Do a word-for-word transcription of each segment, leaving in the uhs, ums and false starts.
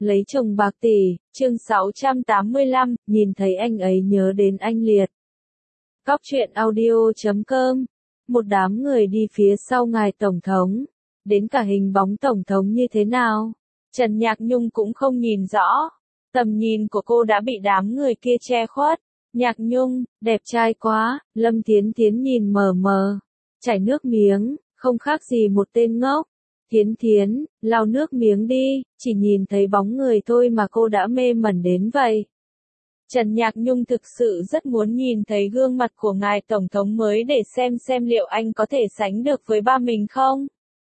Lấy chồng bạc tỷ, chương sáu trăm tám mươi lăm, nhìn thấy anh ấy nhớ đến anh Liệt. Cóc truyện audio chấm com. Một đám người đi phía sau ngài Tổng thống. Đến cả hình bóng Tổng thống như thế nào? Trần Nhạc Nhung cũng không nhìn rõ. Tầm nhìn của cô đã bị đám người kia che khuất. Nhạc Nhung, đẹp trai quá, Lâm Thiến Thiến nhìn mờ mờ. Chảy nước miếng, không khác gì một tên ngốc. Thiến Thiến, lau nước miếng đi, chỉ nhìn thấy bóng người thôi mà cô đã mê mẩn đến vậy. Trần Nhạc Nhung thực sự rất muốn nhìn thấy gương mặt của ngài Tổng thống mới để xem xem liệu anh có thể sánh được với ba mình không.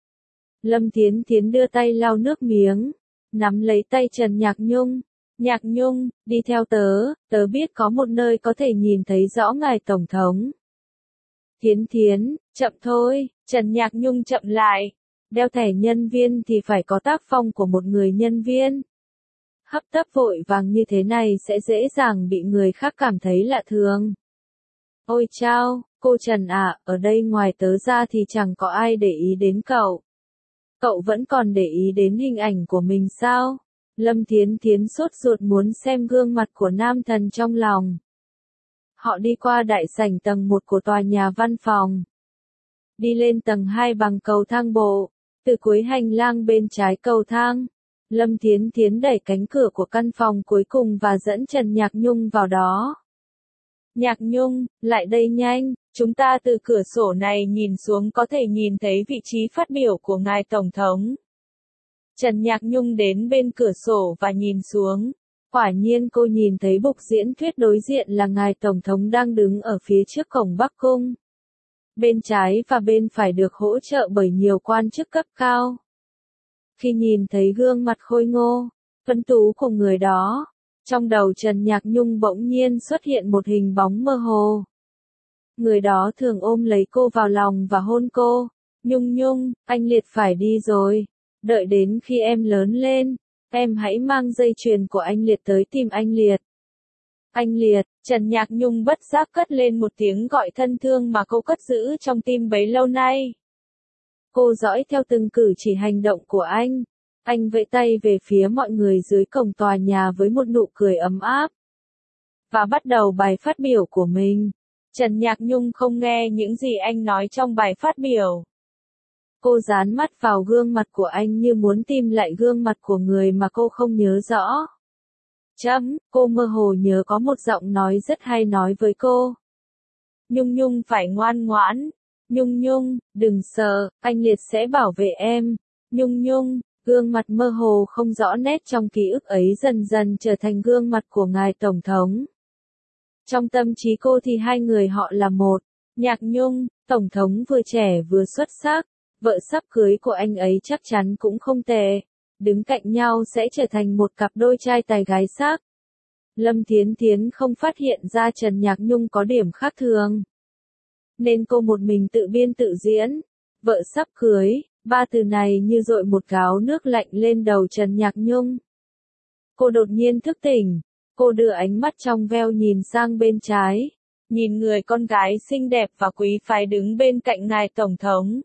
Lâm Thiến Thiến đưa tay lau nước miếng, nắm lấy tay Trần Nhạc Nhung. Nhạc Nhung, đi theo tớ, tớ biết có một nơi có thể nhìn thấy rõ ngài Tổng thống. Thiến Thiến, chậm thôi, Trần Nhạc Nhung chậm lại. Đeo thẻ nhân viên thì phải có tác phong của một người nhân viên. Hấp tấp vội vàng như thế này sẽ dễ dàng bị người khác cảm thấy lạ thường. Ôi chao, cô Trần à, ở đây ngoài tớ ra thì chẳng có ai để ý đến cậu. Cậu vẫn còn để ý đến hình ảnh của mình sao? Lâm Thiến Thiến sốt ruột muốn xem gương mặt của nam thần trong lòng. Họ đi qua đại sảnh tầng một của tòa nhà văn phòng. Đi lên tầng hai bằng cầu thang bộ. Từ cuối hành lang bên trái cầu thang, Lâm Thiến Thiến đẩy cánh cửa của căn phòng cuối cùng và dẫn Trần Nhạc Nhung vào đó. Nhạc Nhung, lại đây nhanh, chúng ta từ cửa sổ này nhìn xuống có thể nhìn thấy vị trí phát biểu của ngài Tổng thống. Trần Nhạc Nhung đến bên cửa sổ và nhìn xuống. Quả nhiên cô nhìn thấy bục diễn thuyết đối diện là ngài Tổng thống đang đứng ở phía trước cổng Bắc Cung. Bên trái và bên phải được hỗ trợ bởi nhiều quan chức cấp cao. Khi nhìn thấy gương mặt khôi ngô, tuấn tú của người đó, trong đầu Trần Nhạc Nhung bỗng nhiên xuất hiện một hình bóng mơ hồ. Người đó thường ôm lấy cô vào lòng và hôn cô. Nhung Nhung, anh Liệt phải đi rồi. Đợi đến khi em lớn lên, em hãy mang dây chuyền của anh Liệt tới tìm anh Liệt. Anh Liệt, Trần Nhạc Nhung bất giác cất lên một tiếng gọi thân thương mà cô cất giữ trong tim bấy lâu nay. Cô dõi theo từng cử chỉ hành động của anh. Anh vẫy tay về phía mọi người dưới cổng tòa nhà với một nụ cười ấm áp. Và bắt đầu bài phát biểu của mình. Trần Nhạc Nhung không nghe những gì anh nói trong bài phát biểu. Cô dán mắt vào gương mặt của anh như muốn tìm lại gương mặt của người mà cô không nhớ rõ. Chấm, cô mơ hồ nhớ có một giọng nói rất hay nói với cô. Nhung Nhung phải ngoan ngoãn. Nhung Nhung, đừng sợ, anh Liệt sẽ bảo vệ em. Nhung Nhung, gương mặt mơ hồ không rõ nét trong ký ức ấy dần dần trở thành gương mặt của ngài Tổng thống. Trong tâm trí cô thì hai người họ là một. Nhạc Nhung, Tổng thống vừa trẻ vừa xuất sắc. Vợ sắp cưới của anh ấy chắc chắn cũng không tệ. Đứng cạnh nhau sẽ trở thành một cặp đôi trai tài gái sắc. Lâm Thiến Thiến không phát hiện ra Trần Nhạc Nhung có điểm khác thường. Nên cô một mình tự biên tự diễn. Vợ sắp cưới, ba từ này như dội một gáo nước lạnh lên đầu Trần Nhạc Nhung. Cô đột nhiên thức tỉnh. Cô đưa ánh mắt trong veo nhìn sang bên trái. Nhìn người con gái xinh đẹp và quý phái đứng bên cạnh ngài Tổng thống.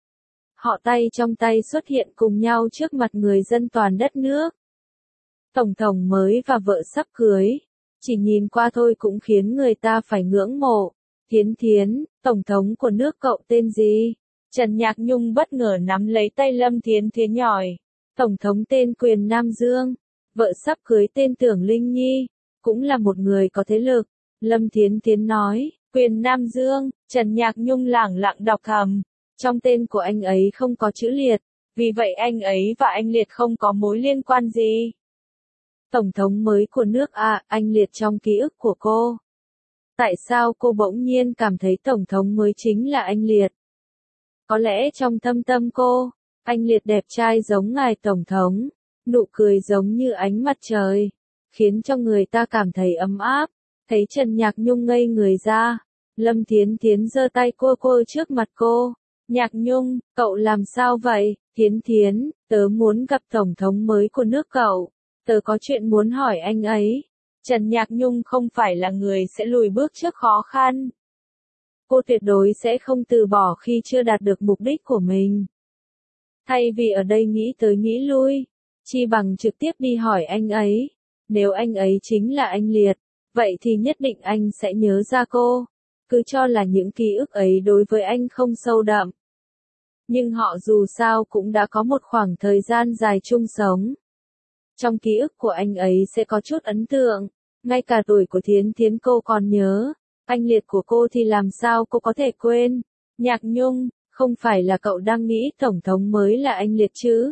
Họ tay trong tay xuất hiện cùng nhau trước mặt người dân toàn đất nước. Tổng thống mới và vợ sắp cưới. Chỉ nhìn qua thôi cũng khiến người ta phải ngưỡng mộ. Thiến Thiến, Tổng thống của nước cậu tên gì? Trần Nhạc Nhung bất ngờ nắm lấy tay Lâm Thiến Thiến nhòi. Tổng thống tên Quyền Nam Dương. Vợ sắp cưới tên Tưởng Linh Nhi. Cũng là một người có thế lực. Lâm Thiến Thiến nói, Quyền Nam Dương. Trần Nhạc Nhung lẳng lặng đọc thầm. Trong tên của anh ấy không có chữ Liệt. Vì vậy anh ấy và anh Liệt không có mối liên quan gì. Tổng thống mới của nước à, anh Liệt trong ký ức của cô. Tại sao cô bỗng nhiên cảm thấy Tổng thống mới chính là anh Liệt? Có lẽ trong thâm tâm cô, anh Liệt đẹp trai giống ngài Tổng thống, nụ cười giống như ánh mặt trời, khiến cho người ta cảm thấy ấm áp. Thấy Trần Nhạc Nhung ngây người ra, Lâm Thiến Thiến giơ tay cô cô trước mặt cô. Nhạc Nhung, cậu làm sao vậy? Thiến Thiến, tớ muốn gặp Tổng thống mới của nước cậu. Tớ có chuyện muốn hỏi anh ấy. Trần Nhạc Nhung không phải là người sẽ lùi bước trước khó khăn. Cô tuyệt đối sẽ không từ bỏ khi chưa đạt được mục đích của mình. Thay vì ở đây nghĩ tới nghĩ lui, chi bằng trực tiếp đi hỏi anh ấy. Nếu anh ấy chính là anh Liệt, vậy thì nhất định anh sẽ nhớ ra cô. Cứ cho là những ký ức ấy đối với anh không sâu đậm. Nhưng họ dù sao cũng đã có một khoảng thời gian dài chung sống. Trong ký ức của anh ấy sẽ có chút ấn tượng. Ngay cả tuổi của Thiến Thiến cô còn nhớ. Anh Liệt của cô thì làm sao cô có thể quên. Nhạc Nhung, không phải là cậu đang nghĩ Tổng thống mới là anh Liệt chứ?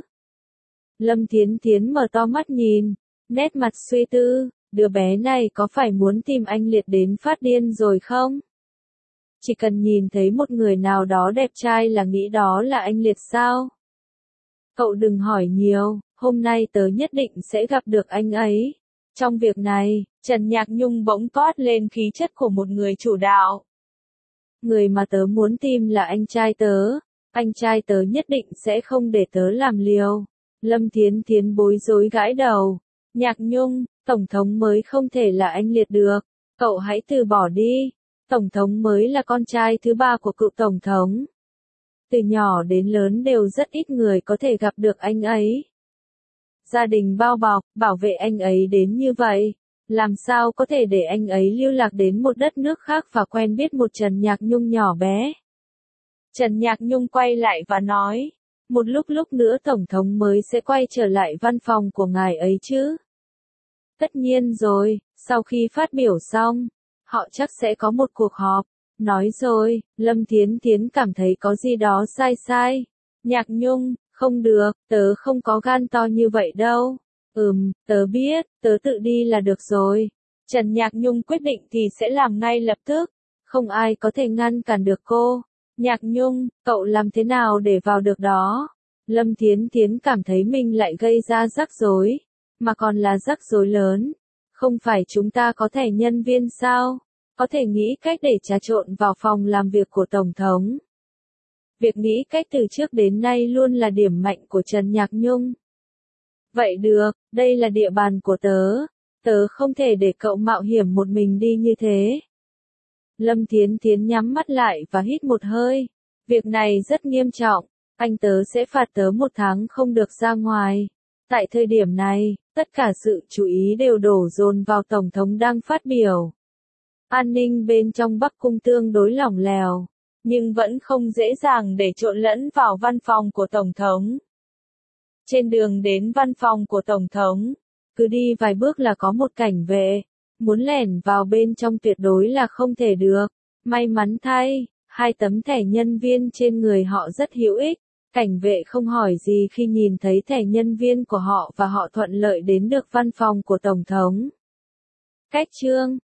Lâm Thiến Thiến mở to mắt nhìn, nét mặt suy tư, đứa bé này có phải muốn tìm anh Liệt đến phát điên rồi không? Chỉ cần nhìn thấy một người nào đó đẹp trai là nghĩ đó là anh Liệt sao? Cậu đừng hỏi nhiều, hôm nay tớ nhất định sẽ gặp được anh ấy. Trong việc này, Trần Nhạc Nhung bỗng toát lên khí chất của một người chủ đạo. Người mà tớ muốn tìm là anh trai tớ, anh trai tớ nhất định sẽ không để tớ làm liều. Lâm Thiến Thiến bối rối gãi đầu. Nhạc Nhung, Tổng thống mới không thể là anh Liệt được, cậu hãy từ bỏ đi. Tổng thống mới là con trai thứ ba của cựu Tổng thống. Từ nhỏ đến lớn đều rất ít người có thể gặp được anh ấy. Gia đình bao bọc, bảo vệ anh ấy đến như vậy. Làm sao có thể để anh ấy lưu lạc đến một đất nước khác và quen biết một Trần Nhạc Nhung nhỏ bé. Trần Nhạc Nhung quay lại và nói, một lúc lúc nữa Tổng thống mới sẽ quay trở lại văn phòng của ngài ấy chứ. Tất nhiên rồi, sau khi phát biểu xong, họ chắc sẽ có một cuộc họp. Nói rồi, Lâm Thiến Thiến cảm thấy có gì đó sai sai. Nhạc Nhung, không được, tớ không có gan to như vậy đâu. Ừm, tớ biết, tớ tự đi là được rồi. Trần Nhạc Nhung quyết định thì sẽ làm ngay lập tức. Không ai có thể ngăn cản được cô. Nhạc Nhung, cậu làm thế nào để vào được đó? Lâm Thiến Thiến cảm thấy mình lại gây ra rắc rối. Mà còn là rắc rối lớn. Không phải chúng ta có thẻ nhân viên sao? Có thể nghĩ cách để trà trộn vào phòng làm việc của Tổng thống. Việc nghĩ cách từ trước đến nay luôn là điểm mạnh của Trần Nhạc Nhung. Vậy được, đây là địa bàn của tớ. Tớ không thể để cậu mạo hiểm một mình đi như thế. Lâm Thiến Thiến nhắm mắt lại và hít một hơi. Việc này rất nghiêm trọng. Anh tớ sẽ phạt tớ một tháng không được ra ngoài. Tại thời điểm này, tất cả sự chú ý đều đổ dồn vào Tổng thống đang phát biểu. An ninh bên trong Bắc Cung tương đối lỏng lẻo, nhưng vẫn không dễ dàng để trộn lẫn vào văn phòng của Tổng thống. Trên đường đến văn phòng của Tổng thống, cứ đi vài bước là có một cảnh vệ, muốn lẻn vào bên trong tuyệt đối là không thể được. May mắn thay, hai tấm thẻ nhân viên trên người họ rất hữu ích, cảnh vệ không hỏi gì khi nhìn thấy thẻ nhân viên của họ và họ thuận lợi đến được văn phòng của Tổng thống. Cách chương